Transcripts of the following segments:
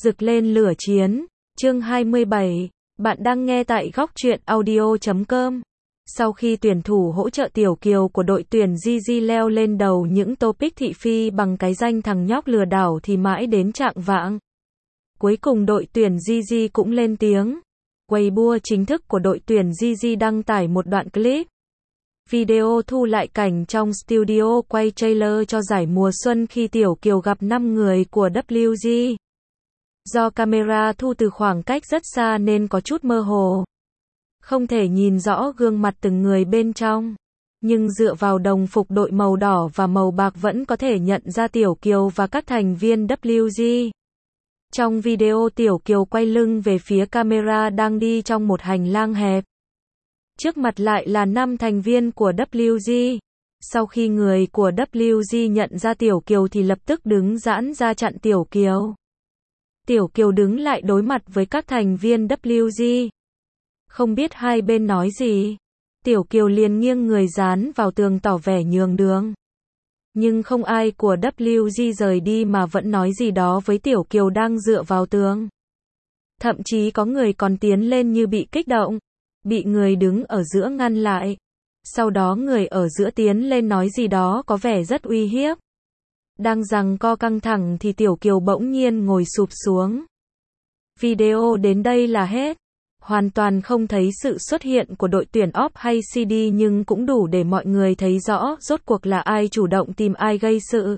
Rực lên lửa chiến. Chương 27. Bạn đang nghe tại Góc Truyện Audio.com. Sau khi tuyển thủ hỗ trợ Tiểu Kiều của đội tuyển Gigi leo lên đầu những topic thị phi bằng cái danh thằng nhóc lừa đảo thì mãi đến chạng vạng, cuối cùng đội tuyển Gigi cũng lên tiếng. Weibo chính thức của đội tuyển Gigi đăng tải một đoạn clip video thu lại cảnh trong studio quay trailer cho giải mùa xuân khi Tiểu Kiều gặp 5 người của WG. Do camera thu từ khoảng cách rất xa nên có chút mơ hồ, không thể nhìn rõ gương mặt từng người bên trong, nhưng dựa vào đồng phục đội màu đỏ và màu bạc vẫn có thể nhận ra Tiểu Kiều và các thành viên WG. Trong video, Tiểu Kiều quay lưng về phía camera đang đi trong một hành lang hẹp. Trước mặt lại là 5 thành viên của WG. Sau khi người của WG nhận ra Tiểu Kiều thì lập tức đứng giãn ra chặn Tiểu Kiều. Tiểu Kiều đứng lại đối mặt với các thành viên WG. Không biết hai bên nói gì, Tiểu Kiều liền nghiêng người dán vào tường tỏ vẻ nhường đường. Nhưng không ai của WG rời đi mà vẫn nói gì đó với Tiểu Kiều đang dựa vào tường. Thậm chí có người còn tiến lên như bị kích động, bị người đứng ở giữa ngăn lại. Sau đó người ở giữa tiến lên nói gì đó có vẻ rất uy hiếp. Đang giằng co căng thẳng thì Tiểu Kiều bỗng nhiên ngồi sụp xuống. Video đến đây là hết. Hoàn toàn không thấy sự xuất hiện của đội tuyển OP hay CD nhưng cũng đủ để mọi người thấy rõ rốt cuộc là ai chủ động tìm ai gây sự.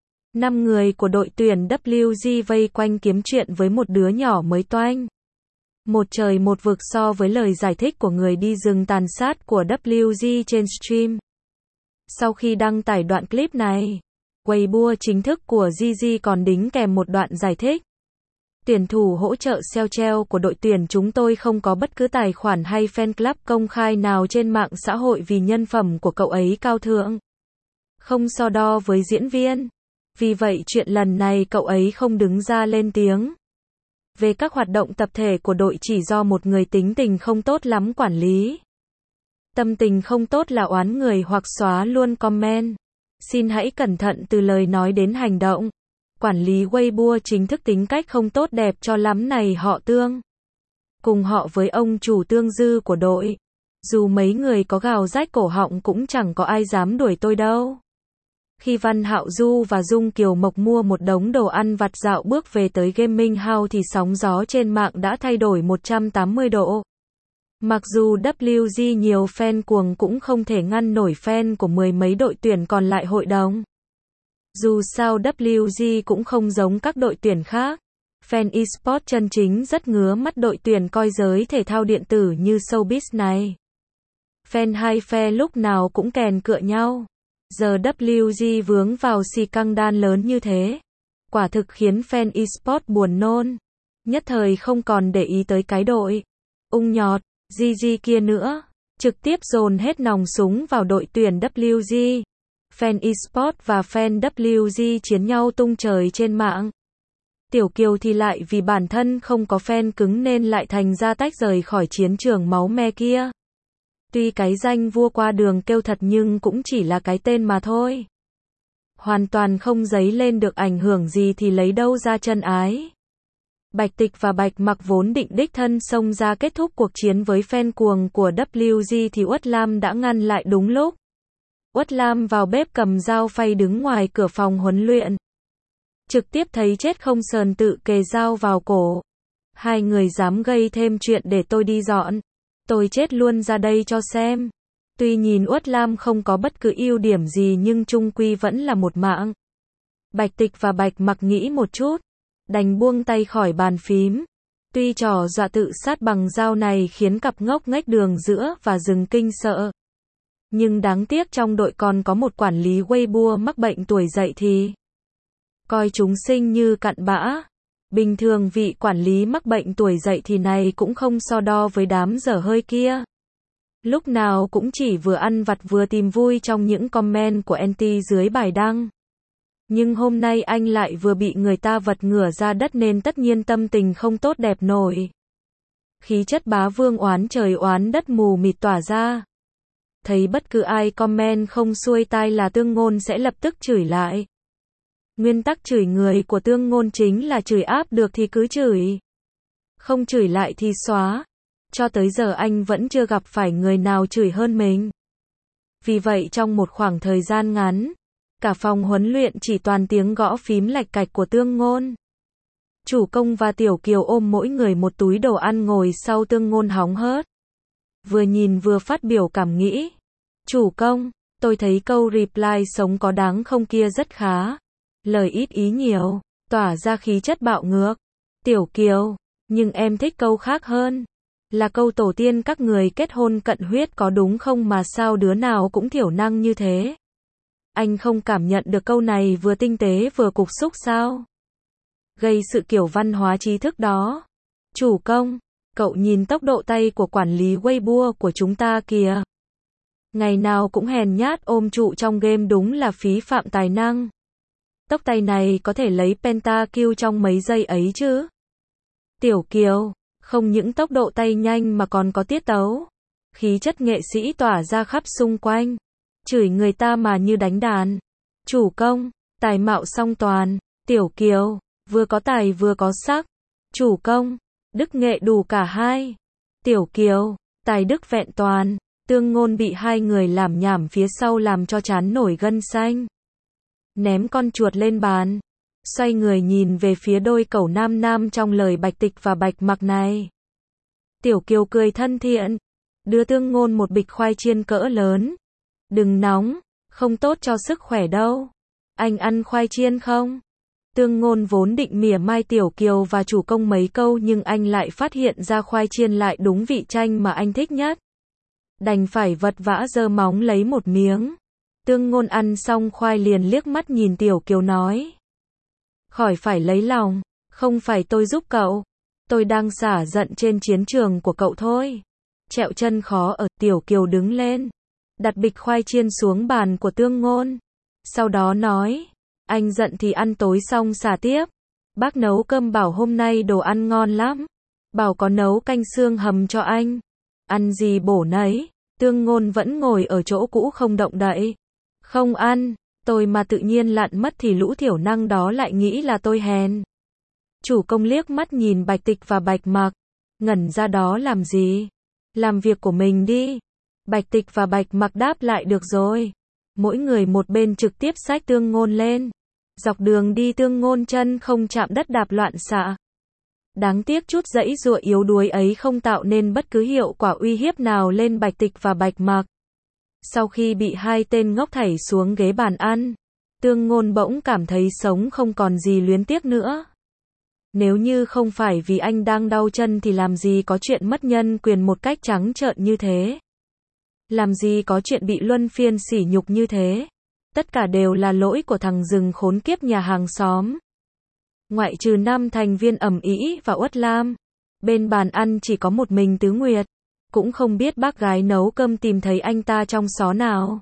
5 người của đội tuyển WG vây quanh kiếm chuyện với một đứa nhỏ mới toanh. Một trời một vực so với lời giải thích của người đi rừng tàn sát của WG trên stream. Sau khi đăng tải đoạn clip này, Weibo chính thức của Gigi còn đính kèm một đoạn giải thích. Tuyển thủ hỗ trợ Seo của đội tuyển chúng tôi không có bất cứ tài khoản hay fan club công khai nào trên mạng xã hội vì nhân phẩm của cậu ấy cao thượng, không so đo với diễn viên. Vì vậy chuyện lần này cậu ấy không đứng ra lên tiếng. Về các hoạt động tập thể của đội chỉ do một người tính tình không tốt lắm quản lý. Tâm tình không tốt là oán người hoặc xóa luôn comment. Xin hãy cẩn thận từ lời nói đến hành động. Quản lý Weibo chính thức tính cách không tốt đẹp cho lắm này họ Tương. Cùng họ với ông chủ Tương Dư của đội. Dù mấy người có gào rách cổ họng cũng chẳng có ai dám đuổi tôi đâu. Khi Văn Hạo Du và Dung Kiều Mộc mua một đống đồ ăn vặt dạo bước về tới Gaming House thì sóng gió trên mạng đã thay đổi 180 độ. Mặc dù WG nhiều fan cuồng cũng không thể ngăn nổi fan của mười mấy đội tuyển còn lại hội đồng. Dù sao WG cũng không giống các đội tuyển khác. Fan eSports chân chính rất ngứa mắt đội tuyển coi giới thể thao điện tử như Showbiz này. Fan hai phe lúc nào cũng kèn cựa nhau. Giờ WG vướng vào xì căng đan lớn như thế, quả thực khiến fan eSports buồn nôn. Nhất thời không còn để ý tới cái đội ung nhọt Gigi kia nữa, trực tiếp dồn hết nòng súng vào đội tuyển WG. Fan eSports và fan WG chiến nhau tung trời trên mạng. Tiểu Kiều thì lại vì bản thân không có fan cứng nên lại thành ra tách rời khỏi chiến trường máu me kia. Tuy cái danh vua qua đường kêu thật nhưng cũng chỉ là cái tên mà thôi. Hoàn toàn không dấy lên được ảnh hưởng gì thì lấy đâu ra chân ái. Bạch Tịch và Bạch Mặc vốn định đích thân xông ra kết thúc cuộc chiến với fan cuồng của WG thì Uất Lam đã ngăn lại đúng lúc. Uất Lam vào bếp cầm dao phay đứng ngoài cửa phòng huấn luyện. Trực tiếp thấy chết không sờn tự kề dao vào cổ. Hai người dám gây thêm chuyện để tôi đi dọn. Tôi chết luôn ra đây cho xem. Tuy nhìn Uất Lam không có bất cứ ưu điểm gì nhưng chung quy vẫn là một mạng. Bạch Tịch và Bạch Mặc nghĩ một chút, đành buông tay khỏi bàn phím. Tuy trò dọa tự sát bằng dao này khiến cặp ngốc nghếch đường giữa và rừng kinh sợ. Nhưng đáng tiếc trong đội còn có một quản lý Weibo mắc bệnh tuổi dậy thì coi chúng sinh như cặn bã. Bình thường vị quản lý mắc bệnh tuổi dậy thì này cũng không so đo với đám dở hơi kia. Lúc nào cũng chỉ vừa ăn vặt vừa tìm vui trong những comment của anti dưới bài đăng. Nhưng hôm nay anh lại vừa bị người ta vật ngửa ra đất nên tất nhiên tâm tình không tốt đẹp nổi. Khí chất bá vương oán trời oán đất mù mịt tỏa ra. Thấy bất cứ ai comment không xuôi tai là Tương Ngôn sẽ lập tức chửi lại. Nguyên tắc chửi người của Tương Ngôn chính là chửi áp được thì cứ chửi. Không chửi lại thì xóa. Cho tới giờ anh vẫn chưa gặp phải người nào chửi hơn mình. Vì vậy trong một khoảng thời gian ngắn, cả phòng huấn luyện chỉ toàn tiếng gõ phím lạch cạch của Tương Ngôn. Chủ công và Tiểu Kiều ôm mỗi người một túi đồ ăn ngồi sau Tương Ngôn hóng hớt. Vừa nhìn vừa phát biểu cảm nghĩ. Chủ công, tôi thấy câu reply sống có đáng không kia rất khá. Lời ít ý nhiều, tỏa ra khí chất bạo ngược. Tiểu Kiều, nhưng em thích câu khác hơn. Là câu tổ tiên các người kết hôn cận huyết có đúng không mà sao đứa nào cũng thiểu năng như thế. Anh không cảm nhận được câu này vừa tinh tế vừa cục xúc sao? Gây sự kiểu văn hóa trí thức đó. Chủ công, cậu nhìn tốc độ tay của quản lý Weibo của chúng ta kìa. Ngày nào cũng hèn nhát ôm trụ trong game đúng là phí phạm tài năng. Tốc tay này có thể lấy pentakill trong mấy giây ấy chứ. Tiểu Kiều, không những tốc độ tay nhanh mà còn có tiết tấu. Khí chất nghệ sĩ tỏa ra khắp xung quanh. Chửi người ta mà như đánh đàn. Chủ công, tài mạo song toàn. Tiểu Kiều, vừa có tài vừa có sắc. Chủ công, đức nghệ đủ cả hai. Tiểu Kiều, tài đức vẹn toàn. Tương Ngôn bị hai người làm nhảm phía sau làm cho trán nổi gân xanh. Ném con chuột lên bàn. Xoay người nhìn về phía đôi cẩu nam nam trong lời Bạch Tịch và Bạch Mặc này. Tiểu Kiều cười thân thiện. Đưa Tương Ngôn một bịch khoai chiên cỡ lớn. Đừng nóng, không tốt cho sức khỏe đâu. Anh ăn khoai chiên không? Tương Ngôn vốn định mỉa mai Tiểu Kiều và chủ công mấy câu nhưng anh lại phát hiện ra khoai chiên lại đúng vị chanh mà anh thích nhất. Đành phải vật vã giơ móng lấy một miếng. Tương Ngôn ăn xong khoai liền liếc mắt nhìn Tiểu Kiều nói. Khỏi phải lấy lòng, không phải tôi giúp cậu. Tôi đang xả giận trên chiến trường của cậu thôi. Trẹo chân khó ở. Tiểu Kiều đứng lên. Đặt bịch khoai chiên xuống bàn của Tương Ngôn. Sau đó nói. Anh giận thì ăn tối xong xả tiếp. Bác nấu cơm bảo hôm nay đồ ăn ngon lắm. Bảo có nấu canh xương hầm cho anh. Ăn gì bổ nấy. Tương Ngôn vẫn ngồi ở chỗ cũ không động đậy. Không ăn, tôi mà tự nhiên lặn mất thì lũ thiểu năng đó lại nghĩ là tôi hèn. Chủ công liếc mắt nhìn Bạch Tịch và Bạch Mặc. Ngẩn ra đó làm gì? Làm việc của mình đi. Bạch Tịch và Bạch Mặc đáp lại được rồi. Mỗi người một bên trực tiếp xách Tương Ngôn lên. Dọc đường đi Tương Ngôn chân không chạm đất đạp loạn xạ. Đáng tiếc chút giãy giụa yếu đuối ấy không tạo nên bất cứ hiệu quả uy hiếp nào lên Bạch Tịch và Bạch Mặc. Sau khi bị hai tên ngốc thảy xuống ghế bàn ăn, Tương Ngôn bỗng cảm thấy sống không còn gì luyến tiếc nữa. Nếu như không phải vì anh đang đau chân thì làm gì có chuyện mất nhân quyền một cách trắng trợn như thế. Làm gì có chuyện bị luân phiên sỉ nhục như thế. Tất cả đều là lỗi của thằng rừng khốn kiếp nhà hàng xóm. Ngoại trừ 5 thành viên ầm ĩ và Uất Lam, bên bàn ăn chỉ có một mình Tứ Nguyệt. Cũng không biết bác gái nấu cơm tìm thấy anh ta trong xó nào.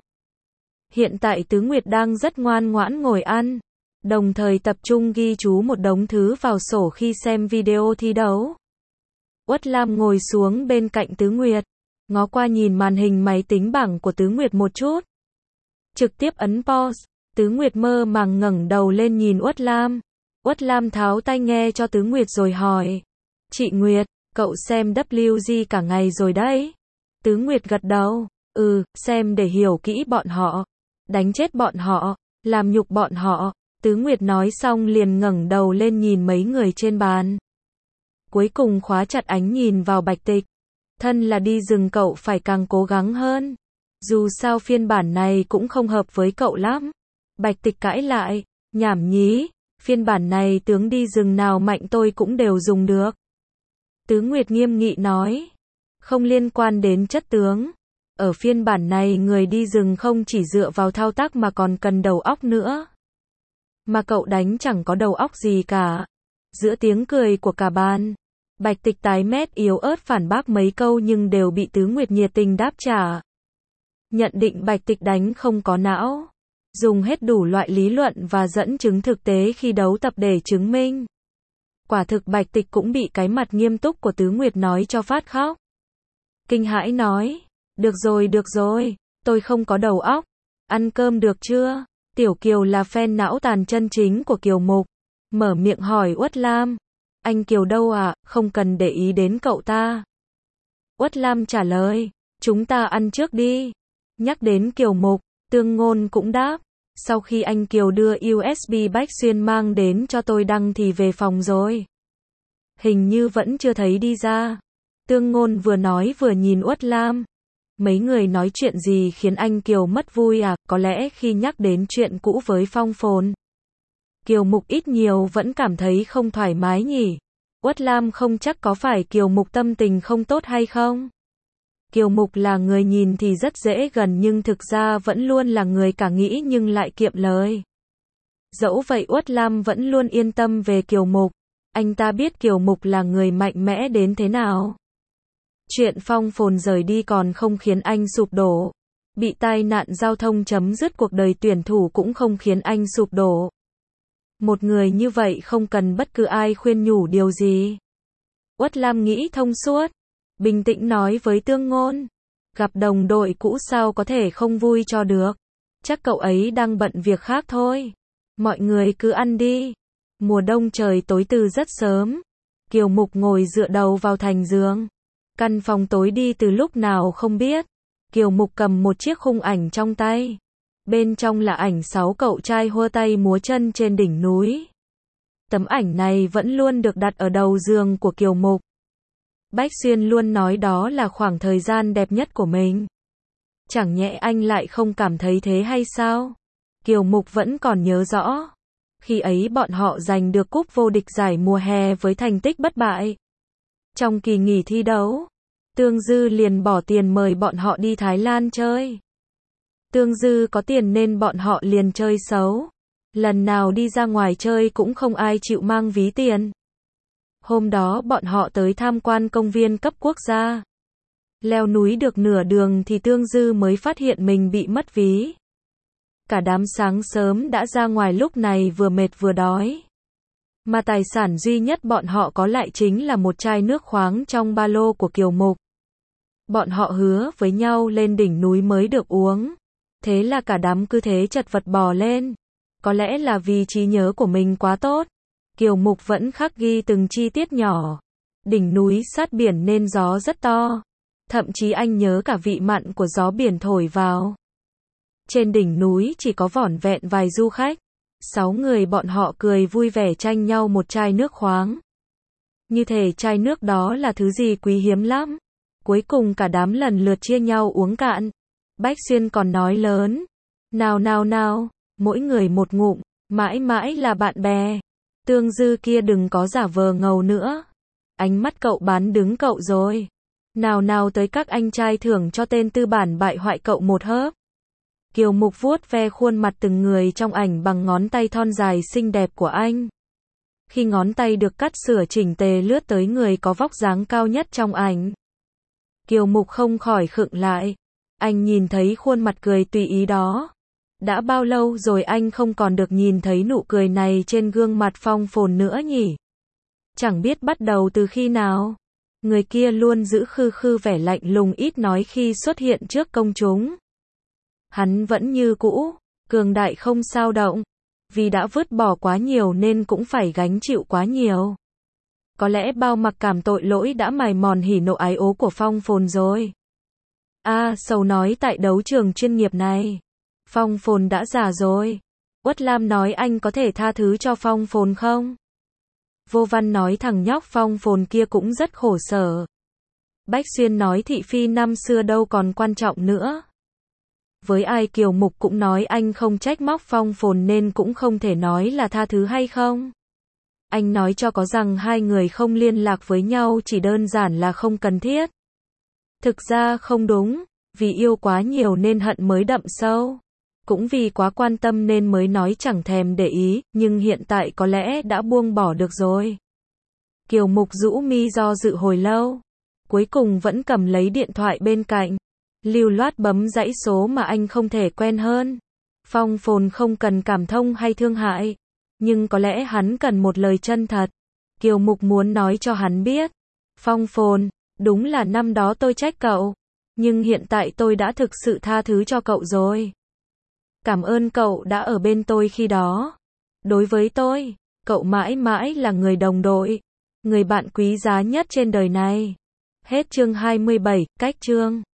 Hiện tại Tứ Nguyệt đang rất ngoan ngoãn ngồi ăn, đồng thời tập trung ghi chú một đống thứ vào sổ khi xem video thi đấu. Uất Lam ngồi xuống bên cạnh Tứ Nguyệt, ngó qua nhìn màn hình máy tính bảng của Tứ Nguyệt một chút. Trực tiếp ấn pause, Tứ Nguyệt mơ màng ngẩng đầu lên nhìn Uất Lam. Uất Lam tháo tai nghe cho Tứ Nguyệt rồi hỏi. Chị Nguyệt, cậu xem WG cả ngày rồi đấy. Tứ Nguyệt gật đầu. Xem để hiểu kỹ bọn họ. Đánh chết bọn họ. Làm nhục bọn họ. Tứ Nguyệt nói xong liền ngẩng đầu lên nhìn mấy người trên bàn. Cuối cùng khóa chặt ánh nhìn vào Bạch Tịch. Thân là đi rừng cậu phải càng cố gắng hơn. Dù sao phiên bản này cũng không hợp với cậu lắm. Bạch Tịch cãi lại. Nhảm nhí. Phiên bản này tướng đi rừng nào mạnh tôi cũng đều dùng được. Tứ Nguyệt nghiêm nghị nói. Không liên quan đến chất tướng. Ở phiên bản này người đi rừng không chỉ dựa vào thao tác mà còn cần đầu óc nữa. Mà cậu đánh chẳng có đầu óc gì cả. Giữa tiếng cười của cả bàn, Bạch Tịch tái mét yếu ớt phản bác mấy câu nhưng đều bị Tứ Nguyệt nhiệt tình đáp trả. Nhận định Bạch Tịch đánh không có não. Dùng hết đủ loại lý luận và dẫn chứng thực tế khi đấu tập để chứng minh. Quả thực Bạch Tịch cũng bị cái mặt nghiêm túc của Tứ Nguyệt nói cho phát khóc. Kinh hãi nói. Được rồi, tôi không có đầu óc. Ăn cơm được chưa? Tiểu Kiều là fan não tàn chân chính của Kiều Mục. Mở miệng hỏi Uất Lam. Anh Kiều đâu ạ, không cần để ý đến cậu ta. Uất Lam trả lời. Chúng ta ăn trước đi. Nhắc đến Kiều Mục, Tương Ngôn cũng đáp. Sau khi anh Kiều đưa USB Bách Xuyên mang đến cho tôi đăng thì về phòng rồi. Hình như vẫn chưa thấy đi ra. Tương Ngôn vừa nói vừa nhìn Uất Lam. Mấy người nói chuyện gì khiến anh Kiều mất vui à, có lẽ khi nhắc đến chuyện cũ với Phong Phồn. Kiều Mục ít nhiều vẫn cảm thấy không thoải mái nhỉ. Uất Lam không chắc có phải Kiều Mục tâm tình không tốt hay không. Kiều Mục là người nhìn thì rất dễ gần nhưng thực ra vẫn luôn là người cả nghĩ nhưng lại kiệm lời. Dẫu vậy Uất Lam vẫn luôn yên tâm về Kiều Mục. Anh ta biết Kiều Mục là người mạnh mẽ đến thế nào. Chuyện Phong Phồn rời đi còn không khiến anh sụp đổ. Bị tai nạn giao thông chấm dứt cuộc đời tuyển thủ cũng không khiến anh sụp đổ. Một người như vậy không cần bất cứ ai khuyên nhủ điều gì. Uất Lam nghĩ thông suốt. Bình tĩnh nói với Tương Ngôn. Gặp đồng đội cũ sao có thể không vui cho được. Chắc cậu ấy đang bận việc khác thôi. Mọi người cứ ăn đi. Mùa đông trời tối từ rất sớm. Kiều Mục ngồi dựa đầu vào thành giường. Căn phòng tối đi từ lúc nào không biết. Kiều Mục cầm một chiếc khung ảnh trong tay. Bên trong là ảnh 6 cậu trai hua tay múa chân trên đỉnh núi. Tấm ảnh này vẫn luôn được đặt ở đầu giường của Kiều Mục. Bách Xuyên luôn nói đó là khoảng thời gian đẹp nhất của mình. Chẳng nhẽ anh lại không cảm thấy thế hay sao? Kiều Mục vẫn còn nhớ rõ. Khi ấy bọn họ giành được cúp vô địch giải mùa hè với thành tích bất bại. Trong kỳ nghỉ thi đấu, Tương Dư liền bỏ tiền mời bọn họ đi Thái Lan chơi. Tương Dư có tiền nên bọn họ liền chơi xấu. Lần nào đi ra ngoài chơi cũng không ai chịu mang ví tiền. Hôm đó bọn họ tới tham quan công viên cấp quốc gia. Leo núi được nửa đường thì Tương Dư mới phát hiện mình bị mất ví. Cả đám sáng sớm đã ra ngoài lúc này vừa mệt vừa đói. Mà tài sản duy nhất bọn họ có lại chính là một chai nước khoáng trong ba lô của Kiều Mục. Bọn họ hứa với nhau lên đỉnh núi mới được uống. Thế là cả đám cứ thế chật vật bò lên. Có lẽ là vì trí nhớ của mình quá tốt. Kiều Mục vẫn khắc ghi từng chi tiết nhỏ. Đỉnh núi sát biển nên gió rất to. Thậm chí anh nhớ cả vị mặn của gió biển thổi vào. Trên đỉnh núi chỉ có vỏn vẹn vài du khách. 6 người bọn họ cười vui vẻ tranh nhau một chai nước khoáng. Như thể chai nước đó là thứ gì quý hiếm lắm. Cuối cùng cả đám lần lượt chia nhau uống cạn. Bách Xuyên còn nói lớn. Nào nào nào, mỗi người một ngụm, mãi mãi là bạn bè. Tương Dư kia đừng có giả vờ ngầu nữa. Ánh mắt cậu bán đứng cậu rồi. Nào nào tới các anh trai thưởng cho tên tư bản bại hoại cậu một hớp. Kiều Mục vuốt ve khuôn mặt từng người trong ảnh bằng ngón tay thon dài xinh đẹp của anh. Khi ngón tay được cắt sửa chỉnh tề lướt tới người có vóc dáng cao nhất trong ảnh. Kiều Mục không khỏi khựng lại. Anh nhìn thấy khuôn mặt cười tùy ý đó. Đã bao lâu rồi anh không còn được nhìn thấy nụ cười này trên gương mặt Phong Phồn nữa nhỉ? Chẳng biết bắt đầu từ khi nào. Người kia luôn giữ khư khư vẻ lạnh lùng ít nói khi xuất hiện trước công chúng. Hắn vẫn như cũ, cường đại không sao động. Vì đã vứt bỏ quá nhiều nên cũng phải gánh chịu quá nhiều. Có lẽ bao mặc cảm tội lỗi đã mài mòn hỉ nộ ái ố của Phong Phồn rồi. Sầu nói tại đấu trường chuyên nghiệp này. Phong Phồn đã già rồi. Uất Lam nói anh có thể tha thứ cho Phong Phồn không? Vô Văn nói thằng nhóc Phong Phồn kia cũng rất khổ sở. Bách Xuyên nói thị phi năm xưa đâu còn quan trọng nữa. Với ai Kiều Mục cũng nói anh không trách móc Phong Phồn nên cũng không thể nói là tha thứ hay không. Anh nói cho có rằng hai người không liên lạc với nhau chỉ đơn giản là không cần thiết. Thực ra không đúng, vì yêu quá nhiều nên hận mới đậm sâu. Cũng vì quá quan tâm nên mới nói chẳng thèm để ý, nhưng hiện tại có lẽ đã buông bỏ được rồi. Kiều Mục rũ mi do dự hồi lâu. Cuối cùng vẫn cầm lấy điện thoại bên cạnh. Lưu loát bấm dãy số mà anh không thể quen hơn. Phong Phồn không cần cảm thông hay thương hại. Nhưng có lẽ hắn cần một lời chân thật. Kiều Mục muốn nói cho hắn biết. Phong Phồn, đúng là năm đó tôi trách cậu. Nhưng hiện tại tôi đã thực sự tha thứ cho cậu rồi. Cảm ơn cậu đã ở bên tôi khi đó. Đối với tôi, cậu mãi mãi là người đồng đội, người bạn quý giá nhất trên đời này. Hết chương 27, cách chương